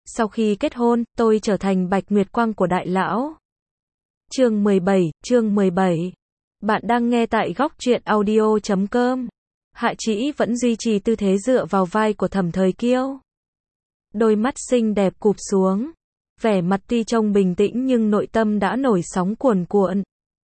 Sau khi kết hôn, tôi trở thành Bạch Nguyệt Quang của đại lão. Chương 17. Bạn đang nghe tại góc truyện audio.com. Hạ Trĩ vẫn duy trì tư thế dựa vào vai của Thẩm Thời Kiêu. Đôi mắt xinh đẹp cụp xuống. Vẻ mặt tuy trông bình tĩnh nhưng nội tâm đã nổi sóng cuồn cuộn.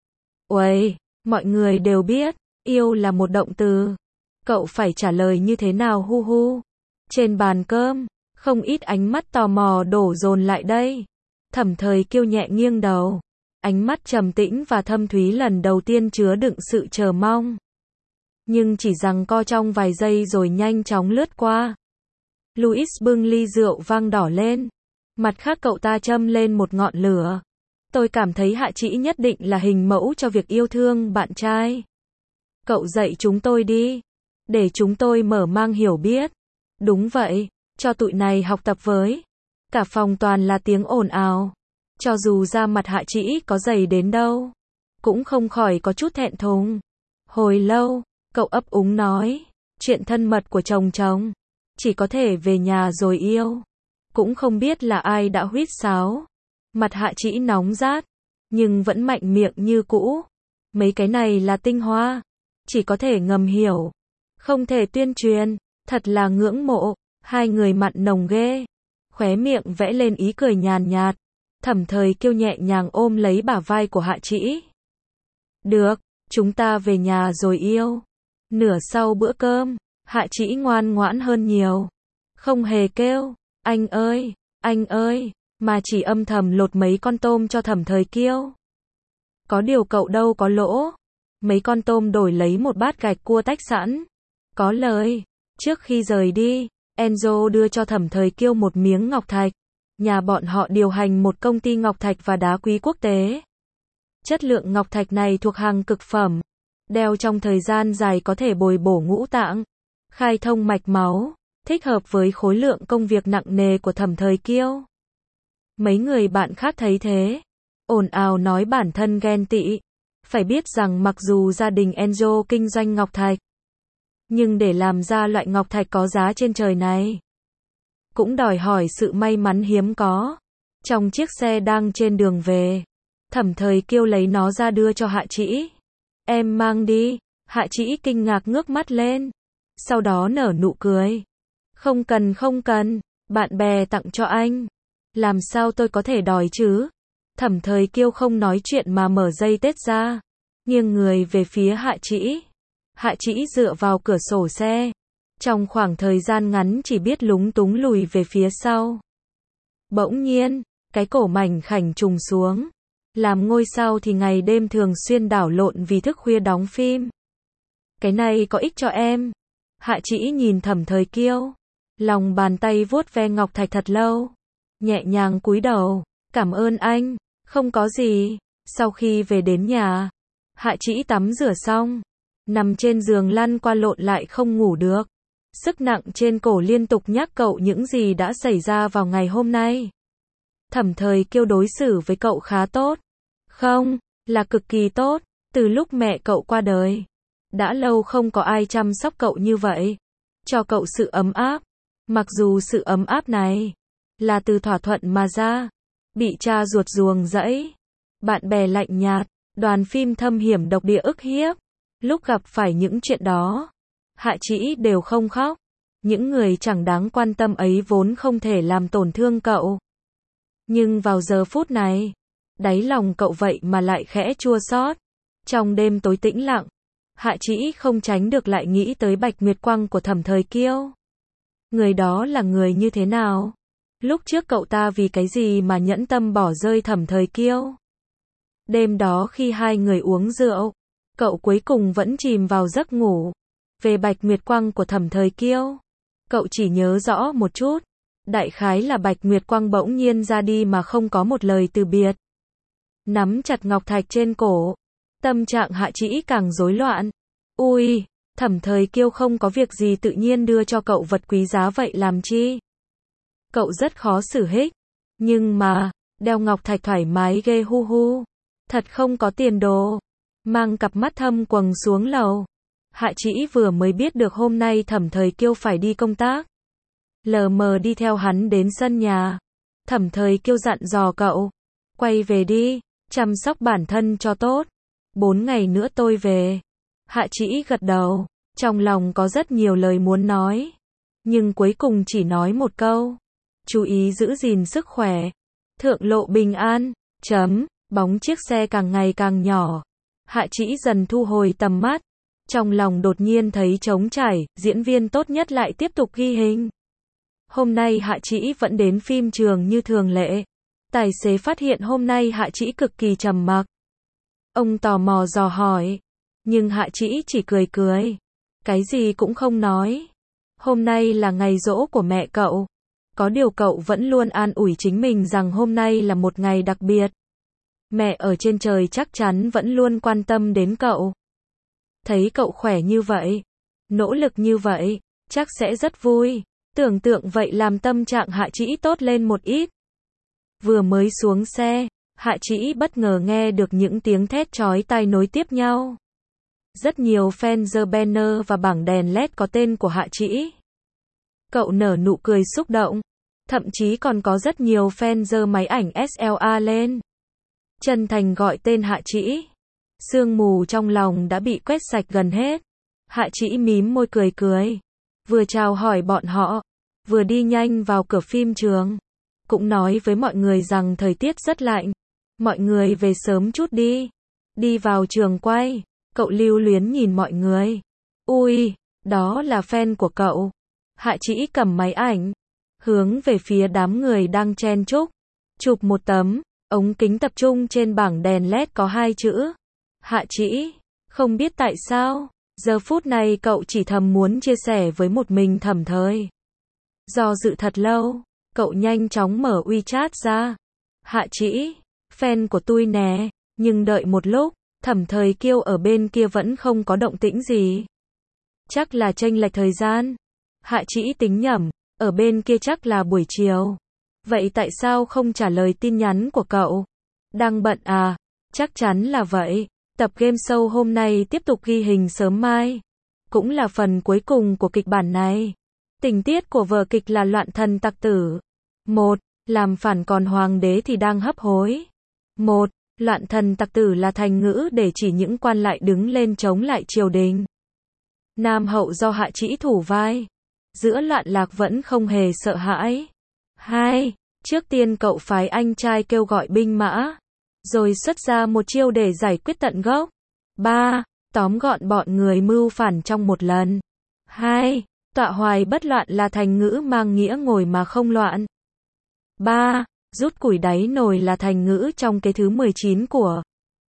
Uầy, mọi người đều biết, yêu là một động từ. Cậu phải trả lời như thế nào hu hu. Trên bàn cơm, không ít ánh mắt tò mò đổ dồn lại đây. Thẩm Thời Kiêu nhẹ nghiêng đầu. Ánh mắt trầm tĩnh và thâm thúy lần đầu tiên chứa đựng sự chờ mong. Nhưng chỉ giằng co trong vài giây rồi nhanh chóng lướt qua. Louis bưng ly rượu vang đỏ lên. Mặt khác cậu ta châm lên một ngọn lửa. Tôi cảm thấy Hạ Trĩ nhất định là hình mẫu cho việc yêu thương bạn trai. Cậu dạy chúng tôi đi. Để chúng tôi mở mang hiểu biết. Đúng vậy, cho tụi này học tập với. Cả phòng toàn là tiếng ồn ào. Cho dù da mặt Hạ Trĩ có dày đến đâu, cũng không khỏi có chút thẹn thùng. Hồi lâu, cậu ấp úng nói, chuyện thân mật của chồng chỉ có thể về nhà rồi yêu. Cũng không biết là ai đã huýt sáo. Mặt Hạ Trĩ nóng rát, nhưng vẫn mạnh miệng như cũ. Mấy cái này là tinh hoa, chỉ có thể ngầm hiểu, không thể tuyên truyền. Thật là ngưỡng mộ. Hai người mặn nồng ghê. Khóe miệng vẽ lên ý cười nhàn nhạt. Thẩm Thời Kiêu nhẹ nhàng ôm lấy bả vai của Hạ Trĩ. Được, chúng ta về nhà rồi yêu. Nửa sau bữa cơm, Hạ Trĩ ngoan ngoãn hơn nhiều. Không hề kêu, anh ơi, mà chỉ âm thầm lột mấy con tôm cho Thẩm Thời Kiêu. Có điều cậu đâu có lỗ. Mấy con tôm đổi lấy một bát gạch cua tách sẵn. Có lời, trước khi rời đi, Enzo đưa cho Thẩm Thời Kiêu một miếng ngọc thạch. Nhà bọn họ điều hành một công ty ngọc thạch và đá quý quốc tế. Chất lượng ngọc thạch này thuộc hàng cực phẩm. Đeo trong thời gian dài có thể bồi bổ ngũ tạng, khai thông mạch máu, thích hợp với khối lượng công việc nặng nề của Thẩm Thời Kiêu. Mấy người bạn khác thấy thế, ồn ào nói bản thân ghen tị. Phải biết rằng mặc dù gia đình Enzo kinh doanh ngọc thạch, nhưng để làm ra loại ngọc thạch có giá trên trời này, cũng đòi hỏi sự may mắn hiếm có. Trong chiếc xe đang trên đường về, Thẩm Thời Kiêu lấy nó ra đưa cho Hạ Trĩ. Em mang đi. Hạ Trĩ kinh ngạc ngước mắt lên, sau đó nở nụ cười. Không cần, bạn bè tặng cho anh. Làm sao tôi có thể đòi chứ? Thẩm Thời Kiêu không nói chuyện mà mở dây tết ra, nghiêng người về phía Hạ Trĩ. Hạ Trĩ dựa vào cửa sổ xe. Trong khoảng thời gian ngắn chỉ biết lúng túng lùi về phía sau. Bỗng nhiên, cái cổ mảnh khảnh trùng xuống. Làm ngôi sao thì ngày đêm thường xuyên đảo lộn vì thức khuya đóng phim. Cái này có ích cho em. Hạ Trĩ nhìn Thẩm Thời Kiêu. Lòng bàn tay vuốt ve ngọc thạch thật lâu. Nhẹ nhàng cúi đầu. Cảm ơn anh. Không có gì. Sau khi về đến nhà, Hạ Trĩ tắm rửa xong, nằm trên giường lăn qua lộn lại không ngủ được. Sức nặng trên cổ liên tục nhắc cậu những gì đã xảy ra vào ngày hôm nay. Thẩm Thời Kiêu đối xử với cậu khá tốt. Không, là cực kỳ tốt. Từ lúc mẹ cậu qua đời, đã lâu không có ai chăm sóc cậu như vậy. Cho cậu sự ấm áp. Mặc dù sự ấm áp này là từ thỏa thuận mà ra. Bị cha ruột ruồng rẫy, bạn bè lạnh nhạt, đoàn phim thâm hiểm độc địa ức hiếp. Lúc gặp phải những chuyện đó, Hạ Trĩ đều không khóc. Những người chẳng đáng quan tâm ấy vốn không thể làm tổn thương cậu. Nhưng vào giờ phút này, đáy lòng cậu vậy mà lại khẽ chua xót. Trong đêm tối tĩnh lặng, Hạ Trĩ không tránh được lại nghĩ tới Bạch Nguyệt Quang của Thẩm Thời Kiêu. Người đó là người như thế nào? Lúc trước cậu ta vì cái gì mà nhẫn tâm bỏ rơi Thẩm Thời Kiêu? Đêm đó khi hai người uống rượu, cậu cuối cùng vẫn chìm vào giấc ngủ. Về Bạch Nguyệt Quang của Thẩm Thời Kiêu, cậu chỉ nhớ rõ một chút. Đại khái là Bạch Nguyệt Quang bỗng nhiên ra đi mà không có một lời từ biệt. Nắm chặt ngọc thạch trên cổ, tâm trạng Hạ Trĩ càng rối loạn. Ui, Thẩm Thời Kiêu không có việc gì tự nhiên đưa cho cậu vật quý giá vậy làm chi? Cậu rất khó xử hích. Nhưng mà, đeo ngọc thạch thoải mái ghê hu hu. Thật không có tiền đồ. Mang cặp mắt thâm quầng xuống lầu. Hạ Trĩ vừa mới biết được hôm nay Thẩm Thời Kiêu phải đi công tác. Lờ mờ đi theo hắn đến sân nhà. Thẩm Thời Kiêu dặn dò cậu. Quay về đi, chăm sóc bản thân cho tốt. 4 ngày nữa tôi về. Hạ Trĩ gật đầu, trong lòng có rất nhiều lời muốn nói. Nhưng cuối cùng chỉ nói một câu. Chú ý giữ gìn sức khỏe. Thượng lộ bình an. Bóng chiếc xe càng ngày càng nhỏ. Hạ Trĩ dần thu hồi tầm mắt. Trong lòng đột nhiên thấy trống trải, diễn viên tốt nhất lại tiếp tục ghi hình. Hôm nay Hạ Trĩ vẫn đến phim trường như thường lệ. Tài xế phát hiện hôm nay Hạ Trĩ cực kỳ trầm mặc. Ông tò mò dò hỏi. Nhưng Hạ Trĩ chỉ cười cười. Cái gì cũng không nói. Hôm nay là ngày giỗ của mẹ cậu. Có điều cậu vẫn luôn an ủi chính mình rằng hôm nay là một ngày đặc biệt. Mẹ ở trên trời chắc chắn vẫn luôn quan tâm đến cậu. Thấy cậu khỏe như vậy, nỗ lực như vậy, chắc sẽ rất vui. Tưởng tượng vậy làm tâm trạng Hạ Trĩ tốt lên một ít. Vừa mới xuống xe, Hạ Trĩ bất ngờ nghe được những tiếng thét chói tai nối tiếp nhau. Rất nhiều fan giơ banner và bảng đèn LED có tên của Hạ Trĩ. Cậu nở nụ cười xúc động. Thậm chí còn có rất nhiều fan giơ máy ảnh SLA lên. Chân thành gọi tên Hạ Trĩ. Sương mù trong lòng đã bị quét sạch gần hết. Hạ Trĩ mím môi cười cười. Vừa chào hỏi bọn họ, vừa đi nhanh vào cửa phim trường. Cũng nói với mọi người rằng thời tiết rất lạnh. Mọi người về sớm chút đi. Đi vào trường quay, cậu lưu luyến nhìn mọi người. Ui, đó là fan của cậu. Hạ Trĩ cầm máy ảnh, hướng về phía đám người đang chen chúc. Chụp một tấm, ống kính tập trung trên bảng đèn LED có 2 chữ. Hạ Trĩ. Không biết tại sao, giờ phút này cậu chỉ thầm muốn chia sẻ với một mình Thẩm Thời. Do dự thật lâu, cậu nhanh chóng mở WeChat ra. Hạ Trĩ, fan của tôi nè, nhưng đợi một lúc, Thẩm Thời Kiêu ở bên kia vẫn không có động tĩnh gì. Chắc là chênh lệch thời gian. Hạ Trĩ tính nhẩm, ở bên kia chắc là buổi chiều. Vậy tại sao không trả lời tin nhắn của cậu? Đang bận à? Chắc chắn là vậy. Tập game show hôm nay tiếp tục ghi hình sớm mai. Cũng là phần cuối cùng của kịch bản này. Tình tiết của vở kịch là loạn thần tặc tử. 1. Làm phản còn hoàng đế thì đang hấp hối. 1. Loạn thần tặc tử là thành ngữ để chỉ những quan lại đứng lên chống lại triều đình. Nam hậu do Hạ Trĩ thủ vai. Giữa loạn lạc vẫn không hề sợ hãi. 2. Trước tiên cậu phái anh trai kêu gọi binh mã. Rồi xuất ra một chiêu để giải quyết tận gốc. 3. Tóm gọn bọn người mưu phản trong một lần. 2. Tọa hoài bất loạn là thành ngữ mang nghĩa ngồi mà không loạn. 3. Rút củi đáy nồi là thành ngữ trong kế thứ 19 của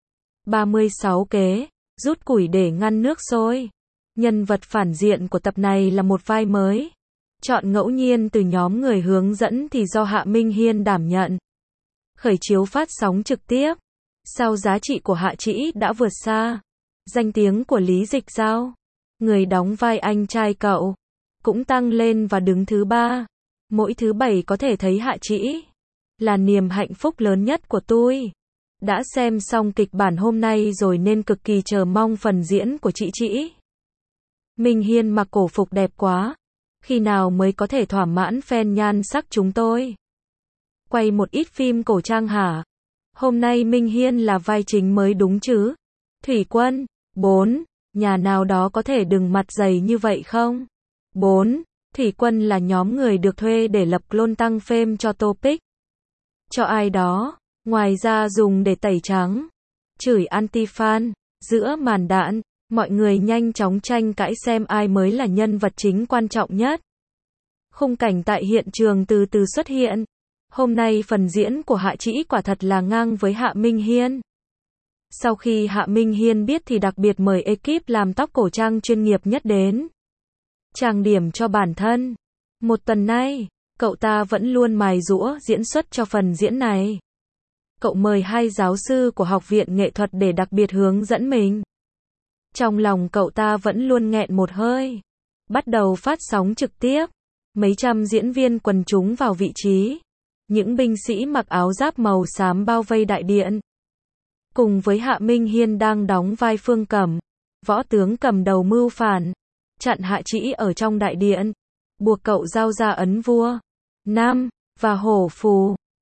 36 kế. Rút củi để ngăn nước sôi. Nhân vật phản diện của tập này là một vai mới. Chọn ngẫu nhiên từ nhóm người hướng dẫn thì do Hạ Minh Hiên đảm nhận. Khởi chiếu phát sóng trực tiếp. Sau giá trị của Hạ Trĩ đã vượt xa danh tiếng của Lý Dịch Giao, người đóng vai anh trai cậu, cũng tăng lên và đứng thứ 3. Mỗi thứ 7 có thể thấy Hạ Trĩ là niềm hạnh phúc lớn nhất của tôi. Đã xem xong kịch bản hôm nay rồi nên cực kỳ chờ mong phần diễn của chị Trĩ. Minh Hiên mặc cổ phục đẹp quá. Khi nào mới có thể thỏa mãn fan nhan sắc chúng tôi? Quay một ít phim cổ trang hả? Hôm nay Minh Hiên là vai chính mới đúng chứ? Thủy Quân. 4. Nhà nào đó có thể đừng mặt dày như vậy không? 4. Thủy Quân là nhóm người được thuê để lập clone tăng fame cho topic. Cho ai đó, ngoài ra dùng để tẩy trắng. Chửi anti-fan. Giữa màn đạn, mọi người nhanh chóng tranh cãi xem ai mới là nhân vật chính quan trọng nhất. Khung cảnh tại hiện trường từ từ xuất hiện. Hôm nay phần diễn của Hạ Trĩ quả thật là ngang với Hạ Minh Hiên. Sau khi Hạ Minh Hiên biết thì đặc biệt mời ekip làm tóc cổ trang chuyên nghiệp nhất đến trang điểm cho bản thân. Một tuần nay, cậu ta vẫn luôn mài giũa diễn xuất cho phần diễn này. Cậu mời 2 giáo sư của Học viện Nghệ thuật để đặc biệt hướng dẫn mình. Trong lòng cậu ta vẫn luôn nghẹn một hơi. Bắt đầu phát sóng trực tiếp. Mấy trăm diễn viên quần chúng vào vị trí. Những binh sĩ mặc áo giáp màu xám bao vây đại điện. Cùng với Hạ Minh Hiên đang đóng vai Phương Cẩm, võ tướng cầm đầu mưu phản, chặn Hạ Trĩ ở trong đại điện, buộc cậu giao ra ấn vua 5 và hổ phù.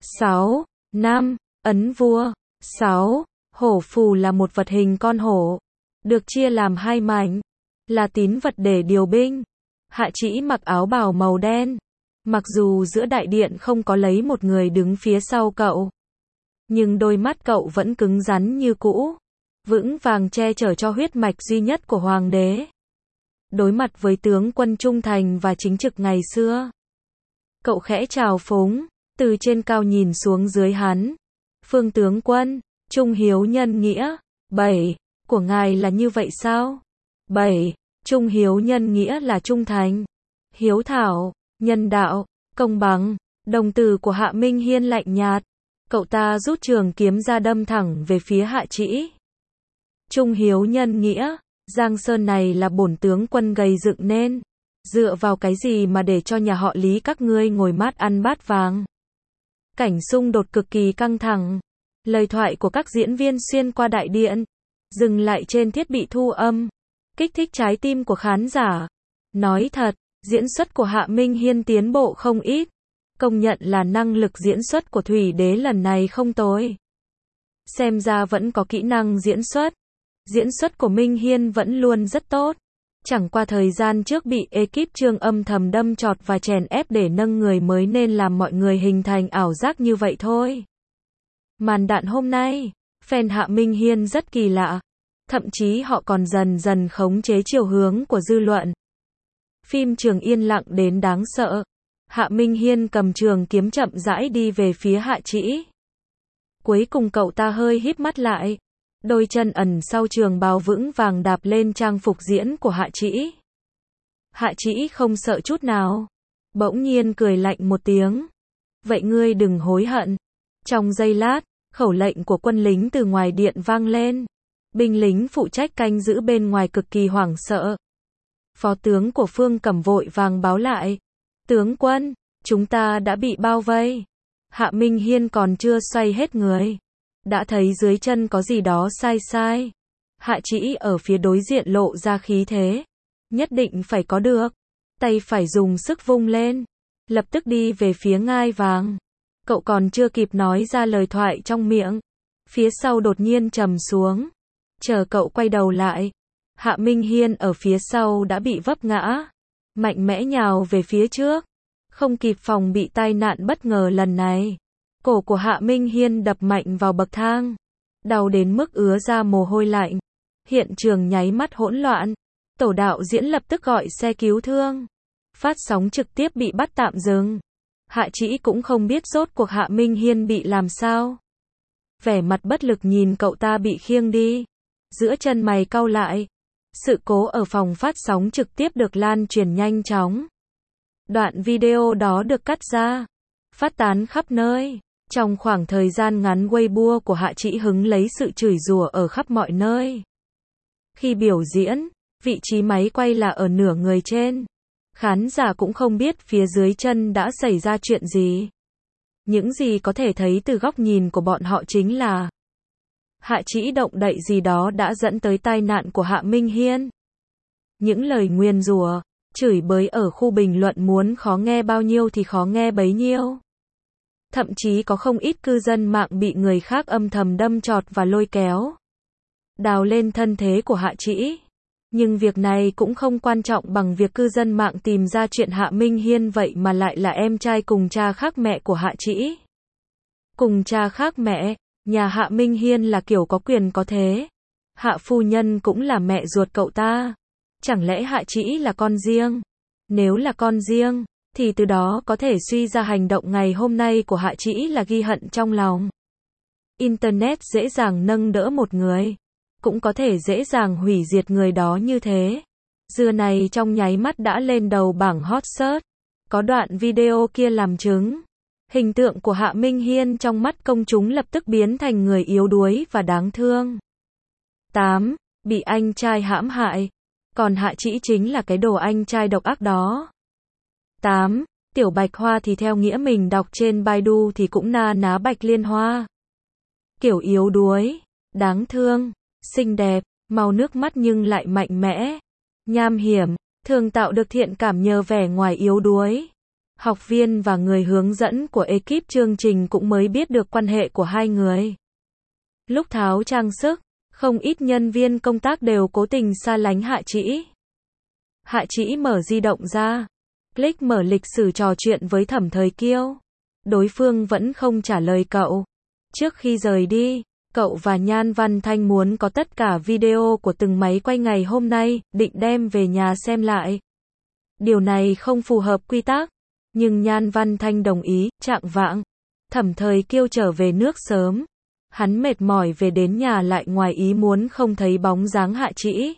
6. 5. Ấn vua. 6. Hổ phù là một vật hình con hổ, được chia làm hai mảnh, là tín vật để điều binh. Hạ Trĩ mặc áo bào màu đen. Mặc dù giữa đại điện không có lấy một người đứng phía sau cậu, nhưng đôi mắt cậu vẫn cứng rắn như cũ, vững vàng che chở cho huyết mạch duy nhất của hoàng đế. Đối mặt với tướng quân trung thành và chính trực ngày xưa, cậu khẽ chào phúng, từ trên cao nhìn xuống dưới hắn. Phương tướng quân, trung hiếu nhân nghĩa. 7. Của ngài là như vậy sao? 7. Trung hiếu nhân nghĩa là trung thành, hiếu thảo, nhân đạo, công bằng. Đồng tử của Hạ Minh Hiên lạnh nhạt. Cậu ta rút trường kiếm ra đâm thẳng về phía Hạ Trĩ. Trung hiếu nhân nghĩa, Giang Sơn này là bổn tướng quân gầy dựng nên. Dựa vào cái gì mà để cho nhà họ Lý các ngươi ngồi mát ăn bát vàng? Cảnh xung đột cực kỳ căng thẳng. Lời thoại của các diễn viên xuyên qua đại điện, dừng lại trên thiết bị thu âm, kích thích trái tim của khán giả. Nói thật, diễn xuất của Hạ Minh Hiên tiến bộ không ít. Công nhận là năng lực diễn xuất của Thủy Đế lần này không tồi. Xem ra vẫn có kỹ năng diễn xuất. Diễn xuất của Minh Hiên vẫn luôn rất tốt. Chẳng qua thời gian trước bị ekip Trương âm thầm đâm chọt và chèn ép để nâng người mới nên làm mọi người hình thành ảo giác như vậy thôi. Màn đạn hôm nay, fan Hạ Minh Hiên rất kỳ lạ. Thậm chí họ còn dần dần khống chế chiều hướng của dư luận. Phim trường yên lặng đến đáng sợ. Hạ Minh Hiên cầm trường kiếm chậm rãi đi về phía Hạ Trĩ. Cuối cùng cậu ta hơi híp mắt lại. Đôi chân ẩn sau trường bào vững vàng đạp lên trang phục diễn của Hạ Trĩ. Hạ Trĩ không sợ chút nào. Bỗng nhiên cười lạnh một tiếng. Vậy ngươi đừng hối hận. Trong giây lát, khẩu lệnh của quân lính từ ngoài điện vang lên. Binh lính phụ trách canh giữ bên ngoài cực kỳ hoảng sợ. Phó tướng của Phương Cẩm vội vàng báo lại. Tướng quân, chúng ta đã bị bao vây. Hạ Minh Hiên còn chưa xoay hết người, đã thấy dưới chân có gì đó sai sai. Hạ Trĩ ở phía đối diện lộ ra khí thế. Nhất định phải có được. Tay phải dùng sức vung lên. Lập tức đi về phía ngai vàng. Cậu còn chưa kịp nói ra lời thoại trong miệng. Phía sau đột nhiên trầm xuống. Chờ cậu quay đầu lại. Hạ Minh Hiên ở phía sau đã bị vấp ngã. Mạnh mẽ nhào về phía trước. Không kịp phòng bị tai nạn bất ngờ lần này. Cổ của Hạ Minh Hiên đập mạnh vào bậc thang. Đau đến mức ứa ra mồ hôi lạnh. Hiện trường nháy mắt hỗn loạn. Tổ đạo diễn lập tức gọi xe cứu thương. Phát sóng trực tiếp bị bắt tạm dừng. Hạ Trĩ cũng không biết rốt cuộc Hạ Minh Hiên bị làm sao. Vẻ mặt bất lực nhìn cậu ta bị khiêng đi. Giữa chân mày cau lại. Sự cố ở phòng phát sóng trực tiếp được lan truyền nhanh chóng. Đoạn video đó được cắt ra, phát tán khắp nơi. Trong khoảng thời gian ngắn Weibo của Hạ Trĩ hứng lấy sự chửi rủa ở khắp mọi nơi. Khi biểu diễn, vị trí máy quay là ở nửa người trên. Khán giả cũng không biết phía dưới chân đã xảy ra chuyện gì. Những gì có thể thấy từ góc nhìn của bọn họ chính là Hạ Trĩ động đậy gì đó đã dẫn tới tai nạn của Hạ Minh Hiên. Những lời nguyền rủa, chửi bới ở khu bình luận muốn khó nghe bao nhiêu thì khó nghe bấy nhiêu. Thậm chí có không ít cư dân mạng bị người khác âm thầm đâm chọt và lôi kéo. Đào lên thân thế của Hạ Trĩ. Nhưng việc này cũng không quan trọng bằng việc cư dân mạng tìm ra chuyện Hạ Minh Hiên vậy mà lại là em trai cùng cha khác mẹ của Hạ Trĩ. Cùng cha khác mẹ, nhà Hạ Minh Hiên là kiểu có quyền có thế. Hạ phu nhân cũng là mẹ ruột cậu ta. Chẳng lẽ Hạ Trĩ là con riêng? Nếu là con riêng, thì từ đó có thể suy ra hành động ngày hôm nay của Hạ Trĩ là ghi hận trong lòng. Internet dễ dàng nâng đỡ một người, cũng có thể dễ dàng hủy diệt người đó như thế. Dưa này trong nháy mắt đã lên đầu bảng hot search. Có đoạn video kia làm chứng. Hình tượng của Hạ Minh Hiên trong mắt công chúng lập tức biến thành người yếu đuối và đáng thương. 8. Bị anh trai hãm hại. Còn Hạ Trĩ chính là cái đồ anh trai độc ác đó. 8. Tiểu Bạch Hoa thì theo nghĩa mình đọc trên Baidu thì cũng na ná Bạch Liên Hoa. Kiểu yếu đuối, đáng thương, xinh đẹp, màu nước mắt nhưng lại mạnh mẽ, nham hiểm, thường tạo được thiện cảm nhờ vẻ ngoài yếu đuối. Học viên và người hướng dẫn của ekip chương trình cũng mới biết được quan hệ của hai người. Lúc tháo trang sức, không ít nhân viên công tác đều cố tình xa lánh Hạ Trĩ. Hạ Trĩ mở di động ra, click mở lịch sử trò chuyện với Thẩm Thời Kiêu. Đối phương vẫn không trả lời cậu. Trước khi rời đi, cậu và Nhan Văn Thanh muốn có tất cả video của từng máy quay ngày hôm nay, định đem về nhà xem lại. Điều này không phù hợp quy tắc, nhưng Nhan Văn Thanh đồng ý. Chạng vạng, Thẩm Thời Kiêu trở về nước sớm. Hắn mệt mỏi về đến nhà lại ngoài ý muốn không thấy bóng dáng Hạ Trĩ.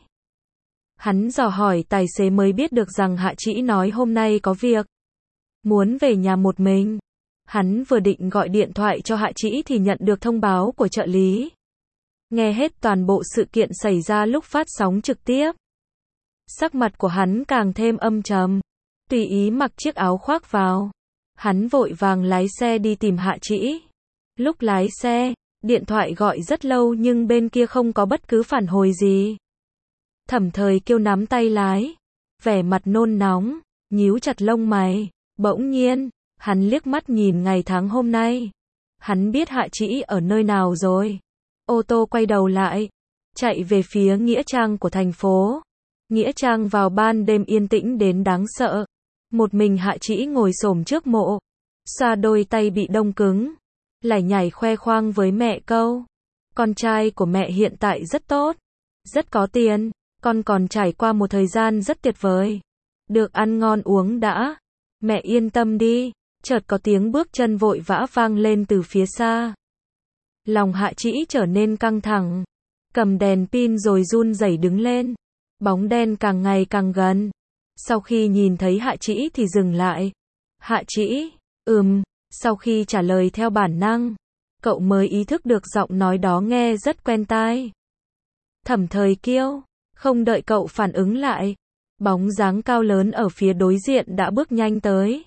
Hắn dò hỏi tài xế mới biết được rằng Hạ Trĩ nói hôm nay có việc, muốn về nhà một mình. Hắn vừa định gọi điện thoại cho Hạ Trĩ thì nhận được thông báo của trợ lý. Nghe hết toàn bộ sự kiện xảy ra lúc phát sóng trực tiếp. Sắc mặt của hắn càng thêm âm trầm. Tùy ý mặc chiếc áo khoác vào. Hắn vội vàng lái xe đi tìm Hạ Trĩ. Lúc lái xe, điện thoại gọi rất lâu nhưng bên kia không có bất cứ phản hồi gì. Thẩm Thời Kiêu nắm tay lái, vẻ mặt nôn nóng, nhíu chặt lông mày. Bỗng nhiên, hắn liếc mắt nhìn ngày tháng hôm nay. Hắn biết Hạ Trĩ ở nơi nào rồi. Ô tô quay đầu lại, chạy về phía nghĩa trang của thành phố. Nghĩa trang vào ban đêm yên tĩnh đến đáng sợ. Một mình Hạ Trĩ ngồi xổm trước mộ, xoa đôi tay bị đông cứng, lải nhải khoe khoang với mẹ câu: con trai của mẹ hiện tại rất tốt, rất có tiền, con còn trải qua một thời gian rất tuyệt vời. Được ăn ngon uống đã, mẹ yên tâm đi. Chợt có tiếng bước chân vội vã vang lên từ phía xa. Lòng Hạ Trĩ trở nên căng thẳng, cầm đèn pin rồi run rẩy đứng lên. Bóng đen càng ngày càng gần. Sau khi nhìn thấy Hạ Trĩ thì dừng lại. Hạ Trĩ, sau khi trả lời theo bản năng, cậu mới ý thức được giọng nói đó nghe rất quen tai. Thẩm Thời Kiêu, không đợi cậu phản ứng lại, bóng dáng cao lớn ở phía đối diện đã bước nhanh tới.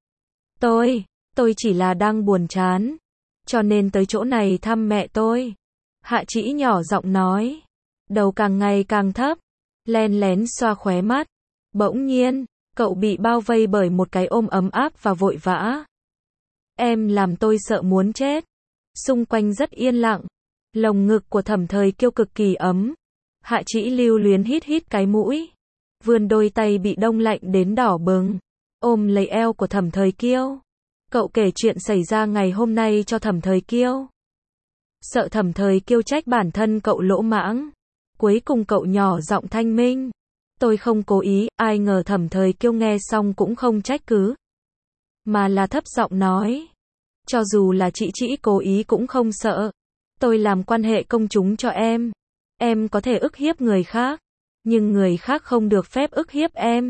Tôi chỉ là đang buồn chán, cho nên tới chỗ này thăm mẹ tôi. Hạ Trĩ nhỏ giọng nói, đầu càng ngày càng thấp, len lén xoa khóe mắt. Bỗng nhiên, cậu bị bao vây bởi một cái ôm ấm áp và vội vã. Em làm tôi sợ muốn chết. Xung quanh rất yên lặng. Lồng ngực của Thẩm Thời Kiêu cực kỳ ấm. Hạ Trĩ lưu luyến hít hít cái mũi, vươn đôi tay bị đông lạnh đến đỏ bừng, ôm lấy eo của Thẩm Thời Kiêu. Cậu kể chuyện xảy ra ngày hôm nay cho Thẩm Thời Kiêu. Sợ Thẩm Thời Kiêu trách bản thân cậu lỗ mãng. Cuối cùng cậu nhỏ giọng thanh minh. Tôi không cố ý. Ai ngờ Thẩm Thời Kiêu nghe xong cũng không trách cứ, mà là thấp giọng nói. Cho dù là chị Trĩ cố ý cũng không sợ. Tôi làm quan hệ công chúng cho em. Em có thể ức hiếp người khác, nhưng người khác không được phép ức hiếp em.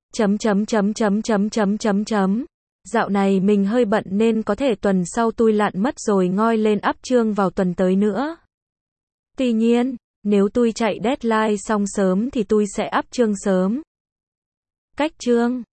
Dạo này mình hơi bận nên có thể tuần sau tui lặn mất rồi ngoi lên up chương vào tuần tới nữa. Tuy nhiên, nếu tui chạy deadline xong sớm thì tui sẽ up chương sớm. Cách chương